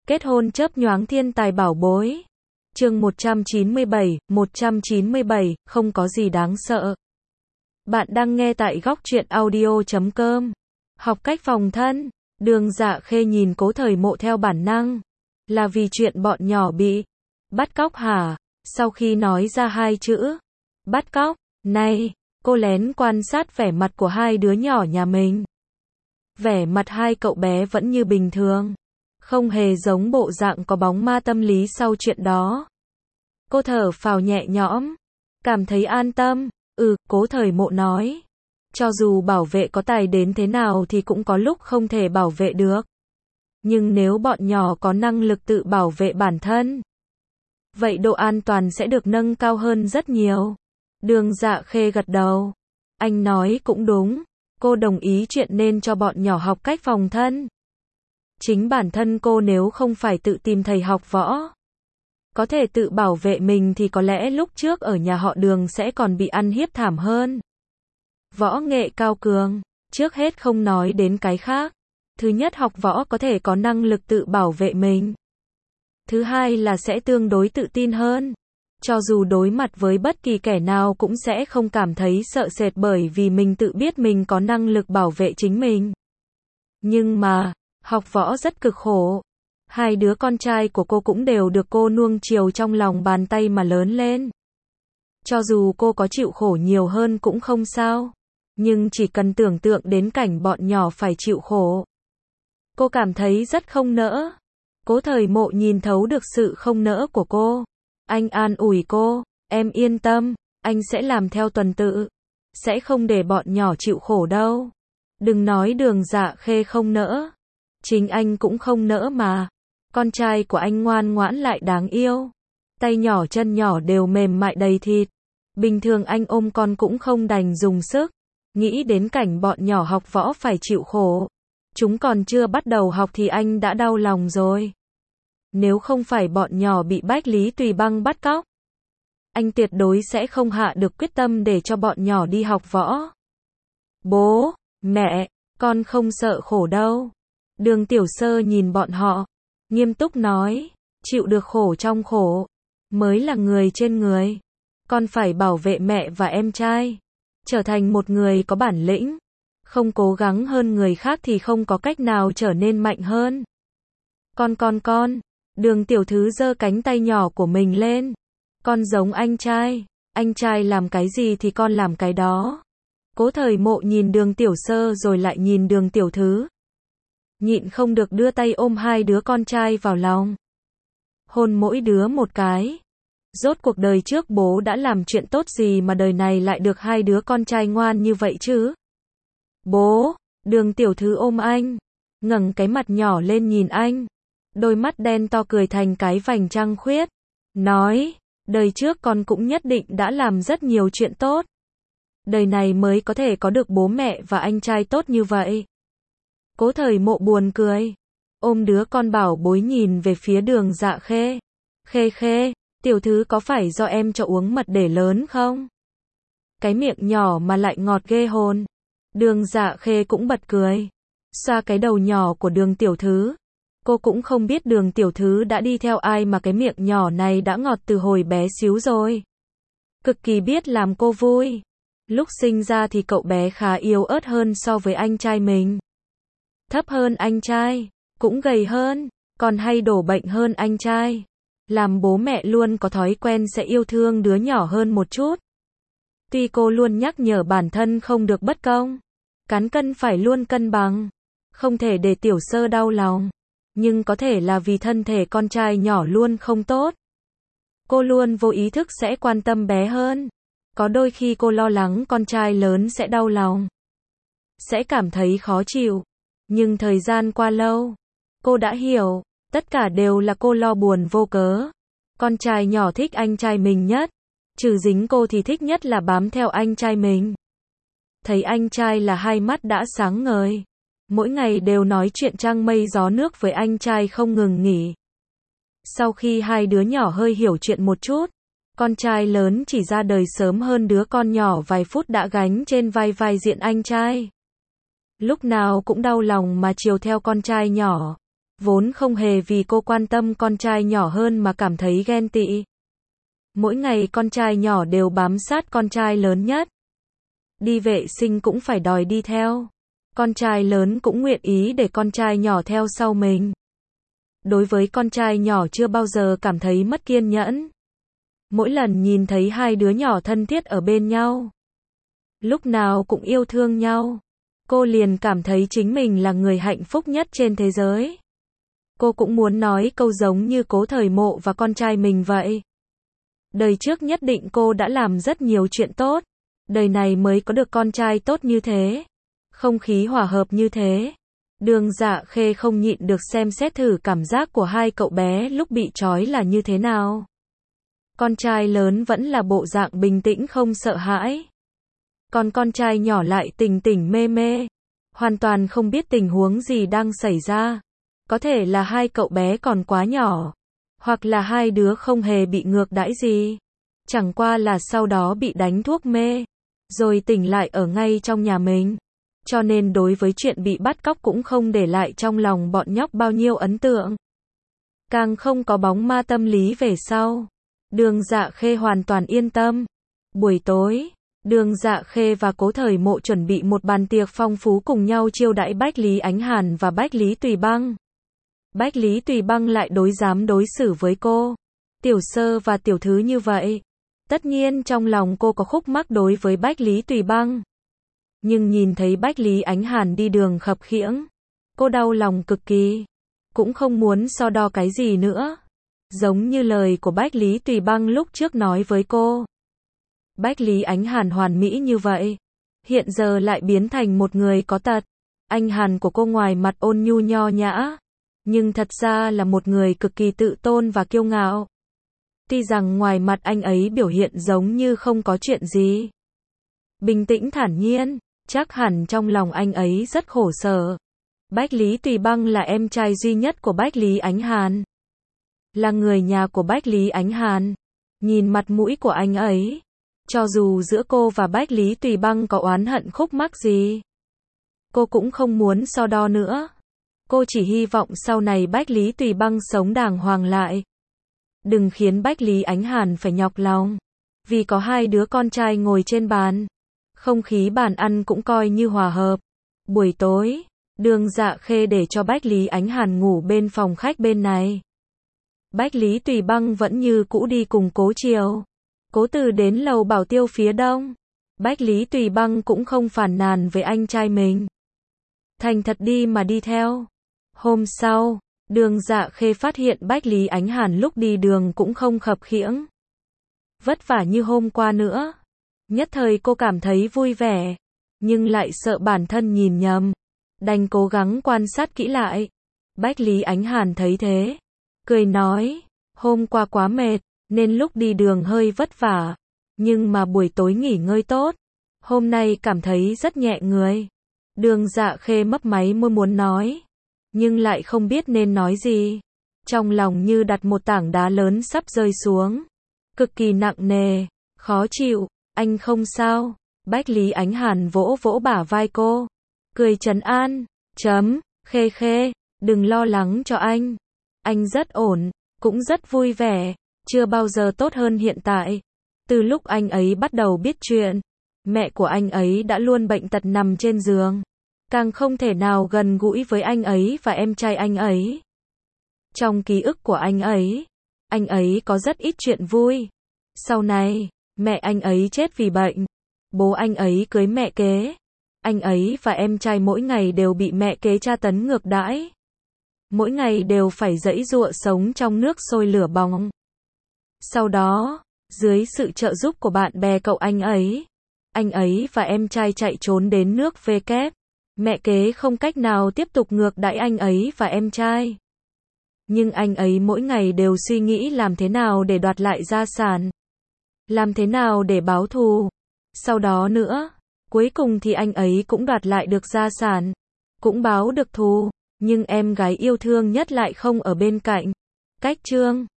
Kết hôn chớp nhoáng thiên tài bảo bối. Chương 197, không có gì đáng sợ. Bạn đang nghe tại góc truyện audio.com. Học cách phòng thân. Đường Dạ Khê nhìn Cố Thời Mộ theo bản năng. Là vì chuyện bọn nhỏ bị bắt cóc hả? Sau khi nói ra hai chữ bắt cóc này, cô lén quan sát vẻ mặt của hai đứa nhỏ nhà mình. Vẻ mặt hai cậu bé vẫn như bình thường, không hề giống bộ dạng có bóng ma tâm lý sau chuyện đó. Cô thở phào nhẹ nhõm, cảm thấy an tâm. Cố Thời Mộ nói. Cho dù bảo vệ có tài đến thế nào thì cũng có lúc không thể bảo vệ được. Nhưng nếu bọn nhỏ có năng lực tự bảo vệ bản thân, vậy độ an toàn sẽ được nâng cao hơn rất nhiều. Đường Dạ Khê gật đầu. Anh nói cũng đúng. Cô đồng ý chuyện nên cho bọn nhỏ học cách phòng thân. Chính bản thân cô nếu không phải tự tìm thầy học võ, có thể tự bảo vệ mình thì có lẽ lúc trước ở nhà họ Đường sẽ còn bị ăn hiếp thảm hơn. Võ nghệ cao cường, trước hết không nói đến cái khác. Thứ nhất, học võ có thể có năng lực tự bảo vệ mình. Thứ hai là sẽ tương đối tự tin hơn. Cho dù đối mặt với bất kỳ kẻ nào cũng sẽ không cảm thấy sợ sệt bởi vì mình tự biết mình có năng lực bảo vệ chính mình. Nhưng mà, học võ rất cực khổ. Hai đứa con trai của cô cũng đều được cô nuông chiều trong lòng bàn tay mà lớn lên. Cho dù cô có chịu khổ nhiều hơn cũng không sao. Nhưng chỉ cần tưởng tượng đến cảnh bọn nhỏ phải chịu khổ, cô cảm thấy rất không nỡ. Cố Thời Mộ nhìn thấu được sự không nỡ của cô. Anh an ủi cô, em yên tâm, anh sẽ làm theo tuần tự. Sẽ không để bọn nhỏ chịu khổ đâu. Đừng nói Đường Dạ Khê không nỡ. Chính anh cũng không nỡ mà. Con trai của anh ngoan ngoãn lại đáng yêu. Tay nhỏ chân nhỏ đều mềm mại đầy thịt. Bình thường anh ôm con cũng không đành dùng sức. Nghĩ đến cảnh bọn nhỏ học võ phải chịu khổ. Chúng còn chưa bắt đầu học thì anh đã đau lòng rồi. Nếu không phải bọn nhỏ bị Bách Lý Tùy Băng bắt cóc, anh tuyệt đối sẽ không hạ được quyết tâm để cho bọn nhỏ đi học võ. Bố, mẹ, con không sợ khổ đâu. Đường Tiểu Sơ nhìn bọn họ, nghiêm túc nói, chịu được khổ trong khổ, mới là người trên người. Con phải bảo vệ mẹ và em trai, trở thành một người có bản lĩnh. Không cố gắng hơn người khác thì không có cách nào trở nên mạnh hơn. Con. Đường Tiểu Thứ giơ cánh tay nhỏ của mình lên. Con giống anh trai làm cái gì thì con làm cái đó. Cố Thời Mộ nhìn Đường Tiểu Sơ rồi lại nhìn Đường Tiểu Thứ. Nhịn không được đưa tay ôm hai đứa con trai vào lòng. Hôn mỗi đứa một cái. Rốt cuộc đời trước bố đã làm chuyện tốt gì mà đời này lại được hai đứa con trai ngoan như vậy chứ? Bố, Đường Tiểu Thứ ôm anh, ngẩng cái mặt nhỏ lên nhìn anh. Đôi mắt đen to cười thành cái vành trăng khuyết. Nói, đời trước con cũng nhất định đã làm rất nhiều chuyện tốt. Đời này mới có thể có được bố mẹ và anh trai tốt như vậy. Cố Thời Mộ buồn cười. Ôm đứa con bảo bối nhìn về phía Đường Dạ Khê. Khê, Tiểu Thứ có phải do em cho uống mật để lớn không? Cái miệng nhỏ mà lại ngọt ghê hồn. Đường Dạ Khê cũng bật cười. Xoa cái đầu nhỏ của Đường Tiểu Thứ. Cô cũng không biết Đường Tiểu Thứ đã đi theo ai mà cái miệng nhỏ này đã ngọt từ hồi bé xíu rồi. Cực kỳ biết làm cô vui. Lúc sinh ra thì cậu bé khá yếu ớt hơn so với anh trai mình. Thấp hơn anh trai, cũng gầy hơn, còn hay đổ bệnh hơn anh trai. Làm bố mẹ luôn có thói quen sẽ yêu thương đứa nhỏ hơn một chút. Tuy cô luôn nhắc nhở bản thân không được bất công, cán cân phải luôn cân bằng, không thể để Tiểu Sơ đau lòng. Nhưng có thể là vì thân thể con trai nhỏ luôn không tốt. Cô luôn vô ý thức sẽ quan tâm bé hơn. Có đôi khi cô lo lắng con trai lớn sẽ đau lòng, sẽ cảm thấy khó chịu. Nhưng thời gian qua lâu, cô đã hiểu, tất cả đều là cô lo buồn vô cớ. Con trai nhỏ thích anh trai mình nhất, trừ dính cô thì thích nhất là bám theo anh trai mình. Thấy anh trai là hai mắt đã sáng ngời. Mỗi ngày đều nói chuyện trăng mây gió nước với anh trai không ngừng nghỉ. Sau khi hai đứa nhỏ hơi hiểu chuyện một chút, con trai lớn chỉ ra đời sớm hơn đứa con nhỏ vài phút đã gánh trên vai diện anh trai. Lúc nào cũng đau lòng mà chiều theo con trai nhỏ. vốn không hề vì cô quan tâm con trai nhỏ hơn mà cảm thấy ghen tị. Mỗi ngày con trai nhỏ đều bám sát con trai lớn nhất. Đi vệ sinh cũng phải đòi đi theo. Con trai lớn cũng nguyện ý để con trai nhỏ theo sau mình. Đối với con trai nhỏ chưa bao giờ cảm thấy mất kiên nhẫn. Mỗi lần nhìn thấy hai đứa nhỏ thân thiết ở bên nhau, lúc nào cũng yêu thương nhau, cô liền cảm thấy chính mình là người hạnh phúc nhất trên thế giới. Cô cũng muốn nói câu giống như Cố Thời Mộ và con trai mình vậy. Đời trước nhất định cô đã làm rất nhiều chuyện tốt, đời này mới có được con trai tốt như thế, không khí hòa hợp như thế. Đường Dạ Khê không nhịn được xem xét thử cảm giác của hai cậu bé lúc bị trói là như thế nào. Con trai lớn vẫn là bộ dạng bình tĩnh không sợ hãi. Còn con trai nhỏ lại tỉnh tỉnh mê mê, hoàn toàn không biết tình huống gì đang xảy ra. Có thể là hai cậu bé còn quá nhỏ, hoặc là hai đứa không hề bị ngược đãi gì. Chẳng qua là sau đó bị đánh thuốc mê, rồi tỉnh lại ở ngay trong nhà mình. Cho nên đối với chuyện bị bắt cóc cũng không để lại trong lòng bọn nhóc bao nhiêu ấn tượng. Càng không có bóng ma tâm lý về sau. Đường Dạ Khê hoàn toàn yên tâm. Buổi tối, Đường Dạ Khê và Cố Thời Mộ chuẩn bị một bàn tiệc phong phú cùng nhau chiêu đãi Bách Lý Ánh Hàn và Bách Lý Tùy Băng. Bách Lý Tùy Băng lại dám đối xử với cô, tiểu sơ và tiểu thứ như vậy. Tất nhiên trong lòng cô có khúc mắc đối với Bách Lý Tùy Băng. Nhưng nhìn thấy Bách Lý Ánh Hàn đi đường khập khiễng, cô đau lòng cực kỳ. Cũng không muốn so đo cái gì nữa. Giống như lời của Bách Lý Tùy Băng lúc trước nói với cô. Bách Lý Ánh Hàn hoàn mỹ như vậy, hiện giờ lại biến thành một người có tật. Anh Hàn của cô ngoài mặt ôn nhu nho nhã, nhưng thật ra là một người cực kỳ tự tôn và kiêu ngạo. Tuy rằng ngoài mặt anh ấy biểu hiện giống như không có chuyện gì, bình tĩnh thản nhiên, chắc hẳn trong lòng anh ấy rất khổ sở. Bách Lý Tùy Băng là em trai duy nhất của Bách Lý Ánh Hàn, là người nhà của Bách Lý Ánh Hàn. Nhìn mặt mũi của anh ấy, cho dù giữa cô và Bách Lý Tùy Băng có oán hận khúc mắc gì, cô cũng không muốn so đo nữa. Cô chỉ hy vọng sau này Bách Lý Tùy Băng sống đàng hoàng lại. Đừng khiến Bách Lý Ánh Hàn phải nhọc lòng. Vì có hai đứa con trai ngồi trên bàn, không khí bàn ăn cũng coi như hòa hợp. Buổi tối, Đường Dạ Khê để cho Bách Lý Ánh Hàn ngủ bên phòng khách bên này. Bách Lý Tùy Băng vẫn như cũ đi cùng Cố Triều, Cố Từ đến lầu bảo tiêu phía đông. Bách Lý Tùy Băng cũng không phàn nàn với anh trai mình, thành thật đi mà đi theo. Hôm sau, Đường Dạ Khê phát hiện Bách Lý Ánh Hàn lúc đi đường cũng không khập khiễng, vất vả như hôm qua nữa. Nhất thời cô cảm thấy vui vẻ, nhưng lại sợ bản thân nhìn nhầm, đành cố gắng quan sát kỹ lại. Bách Lý Ánh Hàn thấy thế, cười nói, hôm qua quá mệt, nên lúc đi đường hơi vất vả, nhưng mà buổi tối nghỉ ngơi tốt, hôm nay cảm thấy rất nhẹ người. Đường Dạ Khê mấp máy môi muốn nói, nhưng lại không biết nên nói gì. Trong lòng như đặt một tảng đá lớn sắp rơi xuống, cực kỳ nặng nề, khó chịu. Anh không sao. Bách Lý Ánh Hàn vỗ vỗ bả vai cô, cười trấn an, Khê Khê, đừng lo lắng cho anh rất ổn, cũng rất vui vẻ, chưa bao giờ tốt hơn hiện tại. Từ lúc anh ấy bắt đầu biết chuyện, mẹ của anh ấy đã luôn bệnh tật nằm trên giường, càng không thể nào gần gũi với anh ấy và em trai anh ấy. Trong ký ức của anh ấy có rất ít chuyện vui. Sau này, mẹ anh ấy chết vì bệnh, bố anh ấy cưới mẹ kế, anh ấy và em trai mỗi ngày đều bị mẹ kế tra tấn ngược đãi, mỗi ngày đều phải giãy giụa sống trong nước sôi lửa bỏng. Sau đó, dưới sự trợ giúp của bạn bè cậu anh ấy và em trai chạy trốn đến nước V kép. Mẹ kế không cách nào tiếp tục ngược đãi anh ấy và em trai, nhưng anh ấy mỗi ngày đều suy nghĩ làm thế nào để đoạt lại gia sản, làm thế nào để báo thù. Sau đó nữa, cuối cùng thì anh ấy cũng đoạt lại được gia sản, cũng báo được thù, nhưng em gái yêu thương nhất lại không ở bên cạnh. Cách chương